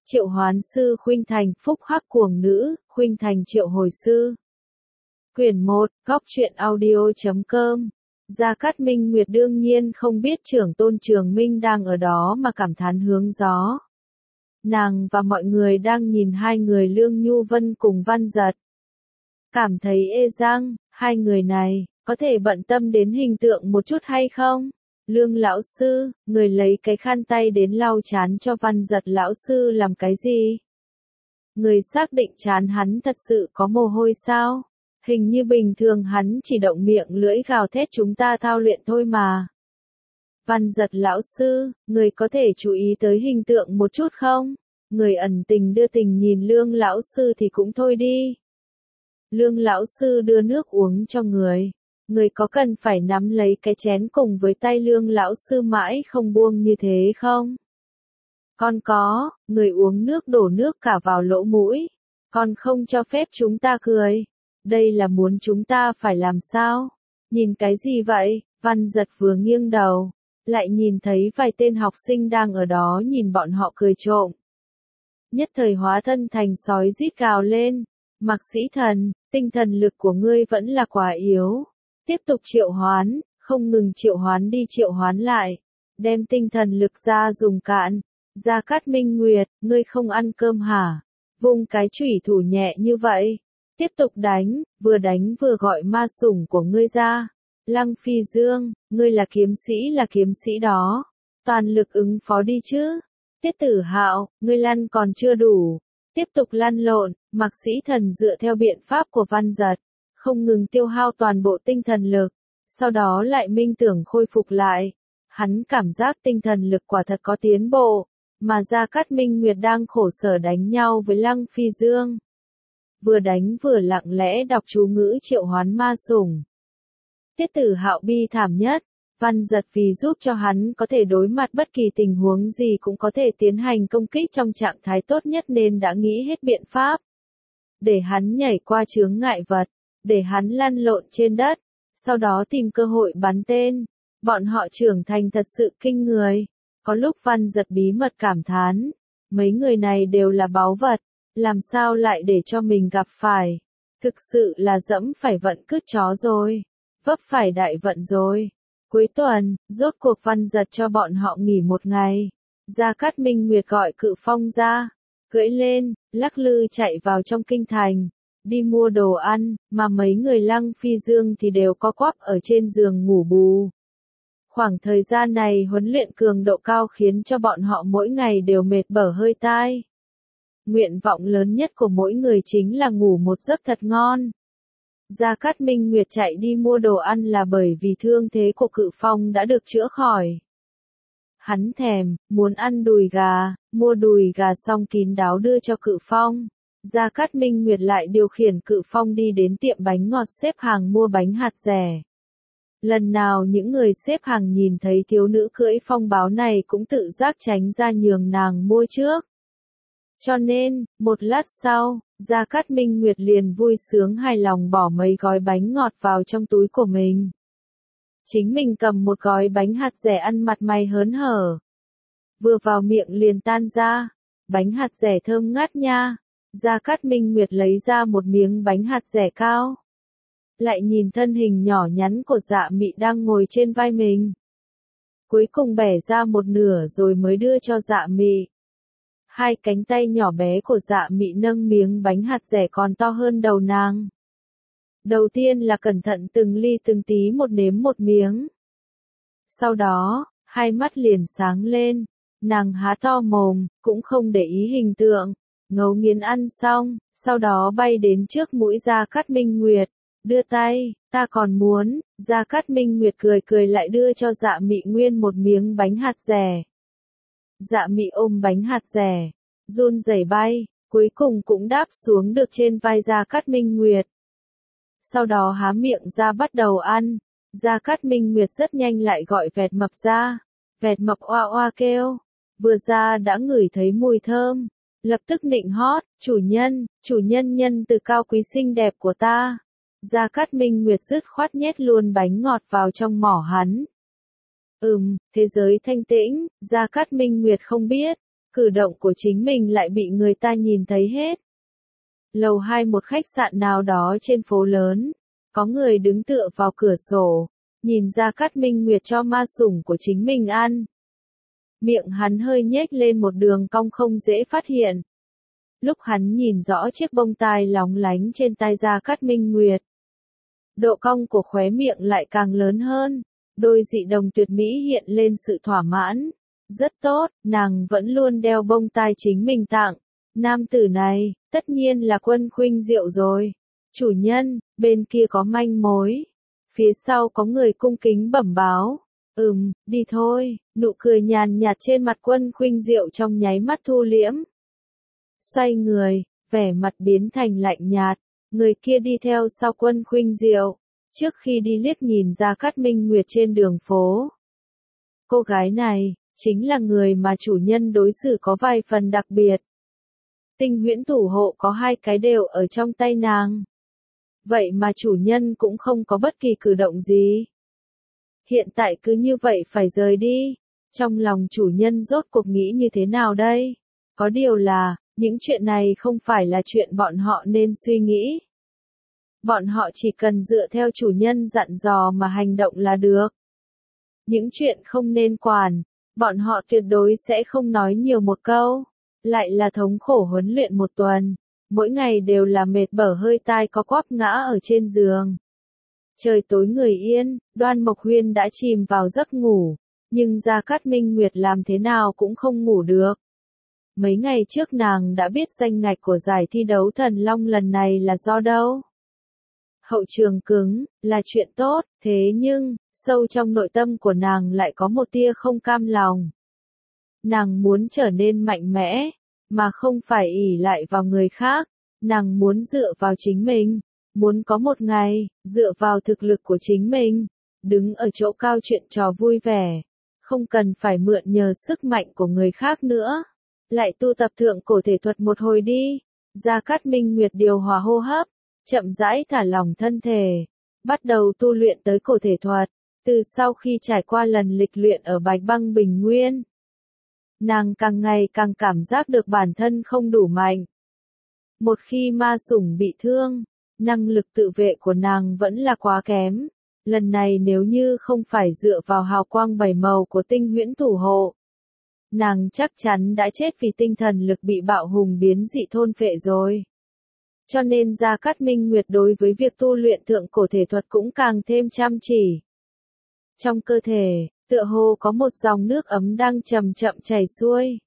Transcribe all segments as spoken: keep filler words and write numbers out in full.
Triệu Hoán Sư Khuynh Thành, Phúc Hắc Cuồng Nữ, Khuynh Thành Triệu Hồi Sư. Quyển một, góc truyện audio chấm com. Gia Cát Minh Nguyệt đương nhiên không biết trưởng tôn Trường Minh đang ở đó mà cảm thán hướng gió. Nàng và mọi người đang nhìn hai người Lương Nhu Vân cùng Văn Giật. Cảm thấy ê răng, hai người này, có thể bận tâm đến hình tượng một chút hay không? Lương lão sư, người lấy cái khăn tay đến lau chán cho Văn Giật lão sư làm cái gì? Người xác định chán hắn thật sự có mồ hôi sao? Hình như bình thường hắn chỉ động miệng lưỡi gào thét chúng ta thao luyện thôi mà. Văn Giật lão sư, người có thể chú ý tới hình tượng một chút không? Người ẩn tình đưa tình nhìn Lương lão sư thì cũng thôi đi. Lương lão sư đưa nước uống cho người. Người có cần phải nắm lấy cái chén cùng với tay Lương lão sư mãi không buông như thế không? Con có, người uống nước đổ nước cả vào lỗ mũi. Con không cho phép chúng ta cười. Đây là muốn chúng ta phải làm sao? Nhìn cái gì vậy? Văn Giật vừa nghiêng đầu, lại nhìn thấy vài tên học sinh đang ở đó nhìn bọn họ cười trộm. Nhất thời hóa thân thành sói rít gào lên. Mạc Sĩ Thần, tinh thần lực của ngươi vẫn là quá yếu. Tiếp tục triệu hoán, không ngừng triệu hoán đi triệu hoán lại. Đem tinh thần lực ra dùng cạn. Gia Cát Minh Nguyệt, ngươi không ăn cơm hả? Vung cái chủy thủ nhẹ như vậy. Tiếp tục đánh, vừa đánh vừa gọi ma sủng của ngươi ra. Lăng Phi Dương, ngươi là kiếm sĩ là kiếm sĩ đó. Toàn lực ứng phó đi chứ. Tiết Tử Hạo, ngươi lăn còn chưa đủ. Tiếp tục lăn lộn, Mạc Sĩ Thần dựa theo biện pháp của Văn Giật. Không ngừng tiêu hao toàn bộ tinh thần lực. Sau đó lại minh tưởng khôi phục lại. Hắn cảm giác tinh thần lực quả thật có tiến bộ. Mà Gia Cát Minh Nguyệt đang khổ sở đánh nhau với Lăng Phi Dương. Vừa đánh vừa lặng lẽ đọc chú ngữ triệu hoán ma sủng. Tiết Tử Hạo bi thảm nhất. Văn Giật vì giúp cho hắn có thể đối mặt bất kỳ tình huống gì cũng có thể tiến hành công kích trong trạng thái tốt nhất nên đã nghĩ hết biện pháp. Để hắn nhảy qua chướng ngại vật. Để hắn lăn lộn trên đất. Sau đó tìm cơ hội bắn tên. Bọn họ trưởng thành thật sự kinh người. Có lúc Văn Giật bí mật cảm thán. Mấy người này đều là báu vật. Làm sao lại để cho mình gặp phải. Thực sự là dẫm phải vận cứt chó rồi. Vấp phải đại vận rồi. Cuối tuần, rốt cuộc Văn Giật cho bọn họ nghỉ một ngày. Gia Cát Minh Nguyệt gọi Cự Phong ra. Cưỡi lên, lắc lư chạy vào trong kinh thành. Đi mua đồ ăn, mà mấy người Lăng Phi Dương thì đều co quắp ở trên giường ngủ bù. Khoảng thời gian này huấn luyện cường độ cao khiến cho bọn họ mỗi ngày đều mệt bở hơi tai. Nguyện vọng lớn nhất của mỗi người chính là ngủ một giấc thật ngon. Gia Cát Minh Nguyệt chạy đi mua đồ ăn là bởi vì thương thế của Cự Phong đã được chữa khỏi. Hắn thèm, muốn ăn đùi gà, mua đùi gà xong kín đáo đưa cho Cự Phong. Gia Cát Minh Nguyệt lại điều khiển Cự Phong đi đến tiệm bánh ngọt xếp hàng mua bánh hạt rẻ. Lần nào những người xếp hàng nhìn thấy thiếu nữ cưỡi phong báo này cũng tự giác tránh ra nhường nàng mua trước. Cho nên, một lát sau, Gia Cát Minh Nguyệt liền vui sướng hài lòng bỏ mấy gói bánh ngọt vào trong túi của mình. Chính mình cầm một gói bánh hạt rẻ ăn mặt mày hớn hở. Vừa vào miệng liền tan ra. Bánh hạt rẻ thơm ngát nha. Gia Cát Minh Nguyệt lấy ra một miếng bánh hạt rẻ cao. Lại nhìn thân hình nhỏ nhắn của Dạ Mị đang ngồi trên vai mình. Cuối cùng bẻ ra một nửa rồi mới đưa cho Dạ Mị. Hai cánh tay nhỏ bé của Dạ Mị nâng miếng bánh hạt rẻ còn to hơn đầu nàng. Đầu tiên là cẩn thận từng ly từng tí một nếm một miếng. Sau đó, hai mắt liền sáng lên. Nàng há to mồm, cũng không để ý hình tượng. Ngấu nghiến ăn xong, sau đó bay đến trước mũi Gia Cát Minh Nguyệt. Đưa tay, ta còn muốn. Gia Cát Minh Nguyệt cười cười lại đưa cho Dạ Mị nguyên một miếng bánh hạt rẻ. Dạ Mị ôm bánh hạt rẻ, run rẩy bay, cuối cùng cũng đáp xuống được trên vai Gia Cát Minh Nguyệt. Sau đó há miệng ra bắt đầu ăn. Gia Cát Minh Nguyệt rất nhanh lại gọi Vẹt Mập ra. Vẹt Mập oa oa kêu. Vừa ra đã ngửi thấy mùi thơm. Lập tức nịnh hót, chủ nhân, chủ nhân nhân từ cao quý xinh đẹp của ta. Gia Cát Minh Nguyệt dứt khoát nhét luôn bánh ngọt vào trong mỏ hắn. Ừm, thế giới thanh tĩnh, Gia Cát Minh Nguyệt không biết. cử động của chính mình lại bị người ta nhìn thấy hết. Lầu hai một khách sạn nào đó trên phố lớn, có người đứng tựa vào cửa sổ, nhìn Gia Cát Minh Nguyệt cho ma sủng của chính mình ăn. Miệng hắn hơi nhếch lên một đường cong không dễ phát hiện. Lúc hắn nhìn rõ chiếc bông tai lóng lánh trên tai Gia Cát Minh Nguyệt, độ cong của khóe miệng lại càng lớn hơn, đôi dị đồng tuyệt mỹ hiện lên sự thỏa mãn. Rất tốt, nàng vẫn luôn đeo bông tai chính mình tặng. Nam tử này, tất nhiên là Quân Khuynh Diệu rồi. Chủ nhân, bên kia có manh mối. Phía sau có người cung kính bẩm báo. Ừm, đi thôi, nụ cười nhàn nhạt trên mặt Quân Khuynh Diệu trong nháy mắt thu liễm. Xoay người, vẻ mặt biến thành lạnh nhạt, người kia đi theo sau Quân Khuynh Diệu, trước khi đi liếc nhìn Gia Cát Minh Nguyệt trên đường phố. Cô gái này, chính là người mà chủ nhân đối xử có vài phần đặc biệt. Tinh huyễn thủ hộ có hai cái đều ở trong tay nàng. Vậy mà chủ nhân cũng không có bất kỳ cử động gì. Hiện tại cứ như vậy phải rời đi. Trong lòng chủ nhân rốt cuộc nghĩ như thế nào đây? Có điều là, những chuyện này không phải là chuyện bọn họ nên suy nghĩ. Bọn họ chỉ cần dựa theo chủ nhân dặn dò mà hành động là được. Những chuyện không nên quản, bọn họ tuyệt đối sẽ không nói nhiều một câu. Lại là thống khổ huấn luyện một tuần, mỗi ngày đều là mệt bở hơi tai có quắp ngã ở trên giường. Trời tối người yên, Đoan Mộc Huyên đã chìm vào giấc ngủ, nhưng Gia Cát Minh Nguyệt làm thế nào cũng không ngủ được. Mấy ngày trước nàng đã biết danh ngạch của giải thi đấu thần long lần này là do đâu. Hậu trường cứng, là chuyện tốt, thế nhưng, sâu trong nội tâm của nàng lại có một tia không cam lòng. Nàng muốn trở nên mạnh mẽ, mà không phải ỷ lại vào người khác, nàng muốn dựa vào chính mình, muốn có một ngày, dựa vào thực lực của chính mình, đứng ở chỗ cao chuyện trò vui vẻ, không cần phải mượn nhờ sức mạnh của người khác nữa. Lại tu tập thượng cổ thể thuật một hồi đi. Gia Cát Minh Nguyệt điều hòa hô hấp, chậm rãi thả lỏng thân thể, bắt đầu tu luyện tới cổ thể thuật. Từ sau khi trải qua lần lịch luyện ở Bạch Băng Bình Nguyên, nàng càng ngày càng cảm giác được bản thân không đủ mạnh. Một khi ma sủng bị thương, năng lực tự vệ của nàng vẫn là quá kém. Lần này nếu như không phải dựa vào hào quang bảy màu của tinh huyễn thủ hộ, nàng chắc chắn đã chết vì tinh thần lực bị bạo hùng biến dị thôn phệ rồi. Cho nên Gia Cát Minh Nguyệt đối với việc tu luyện thượng cổ thể thuật cũng càng thêm chăm chỉ. Trong cơ thể, tựa hồ có một dòng nước ấm đang chậm chậm chảy xuôi.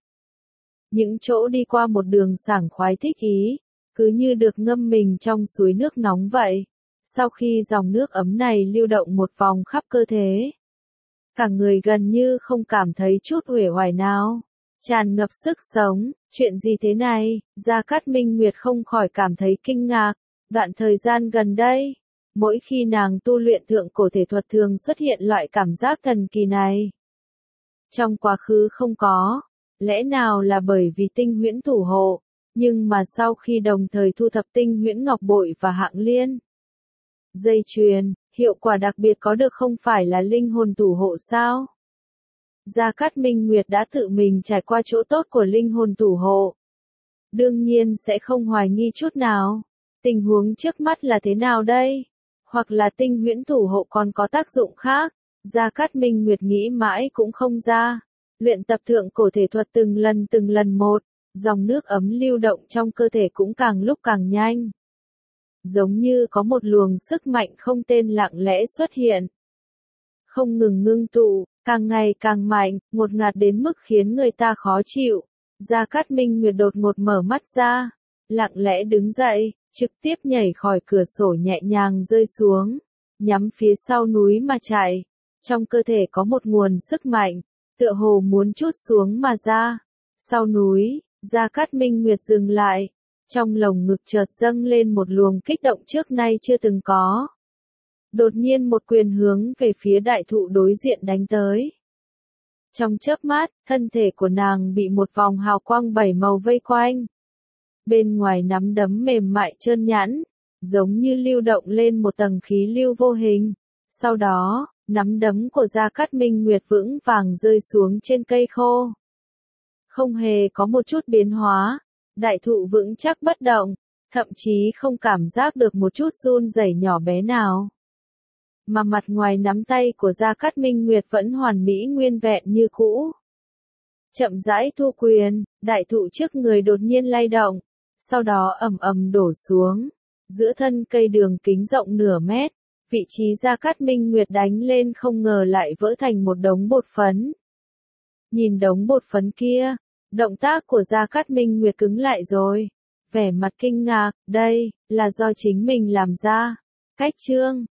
Những chỗ đi qua một đường sảng khoái thích ý, cứ như được ngâm mình trong suối nước nóng vậy. Sau khi dòng nước ấm này lưu động một vòng khắp cơ thể, cả người gần như không cảm thấy chút uể oải nào, tràn ngập sức sống. Chuyện gì thế này? Gia Cát Minh Nguyệt không khỏi cảm thấy kinh ngạc. Đoạn thời gian gần đây, mỗi khi nàng tu luyện thượng cổ thể thuật thường xuất hiện loại cảm giác thần kỳ này. Trong quá khứ không có, lẽ nào là bởi vì tinh huyễn thủ hộ, nhưng mà sau khi đồng thời thu thập tinh huyễn ngọc bội và hạng liên dây chuyền, hiệu quả đặc biệt có được không phải là linh hồn thủ hộ sao? Gia Cát Minh Nguyệt đã tự mình trải qua chỗ tốt của linh hồn thủ hộ, đương nhiên sẽ không hoài nghi chút nào. Tình huống trước mắt là thế nào đây? Hoặc là tinh huyễn thủ hộ còn có tác dụng khác? Gia Cát Minh Nguyệt nghĩ mãi cũng không ra. Luyện tập thượng cổ thể thuật từng lần từng lần một, dòng nước ấm lưu động trong cơ thể cũng càng lúc càng nhanh. Giống như có một luồng sức mạnh không tên lặng lẽ xuất hiện. Không ngừng ngưng tụ, càng ngày càng mạnh, ngột ngạt đến mức khiến người ta khó chịu. Gia Cát Minh Nguyệt đột ngột mở mắt ra, lặng lẽ đứng dậy, trực tiếp nhảy khỏi cửa sổ nhẹ nhàng rơi xuống, nhắm phía sau núi mà chạy. Trong cơ thể có một nguồn sức mạnh, tựa hồ muốn trút xuống mà ra. Sau núi, Gia Cát Minh Nguyệt dừng lại, trong lồng ngực chợt dâng lên một luồng kích động trước nay chưa từng có. Đột nhiên một quyền hướng về phía đại thụ đối diện đánh tới. Trong chớp mắt, thân thể của nàng bị một vòng hào quang bảy màu vây quanh. Bên ngoài nắm đấm mềm mại trơn nhẵn, giống như lưu động lên một tầng khí lưu vô hình. Sau đó, nắm đấm của Gia Cát Minh Nguyệt vững vàng rơi xuống trên cây khô. không hề có một chút biến hóa, đại thụ vững chắc bất động, thậm chí không cảm giác được một chút run rẩy nhỏ bé nào. Mà mặt ngoài nắm tay của Gia Cát Minh Nguyệt vẫn hoàn mỹ nguyên vẹn như cũ. Chậm rãi thu quyền, đại thụ trước người đột nhiên lay động, sau đó ầm ầm đổ xuống. Giữa thân cây đường kính rộng nửa mét, vị trí Gia Cát Minh Nguyệt đánh lên không ngờ lại vỡ thành một đống bột phấn. Nhìn đống bột phấn kia, động tác của Gia Cát Minh Nguyệt cứng lại rồi. Vẻ mặt kinh ngạc, đây, là do chính mình làm ra. Cách chương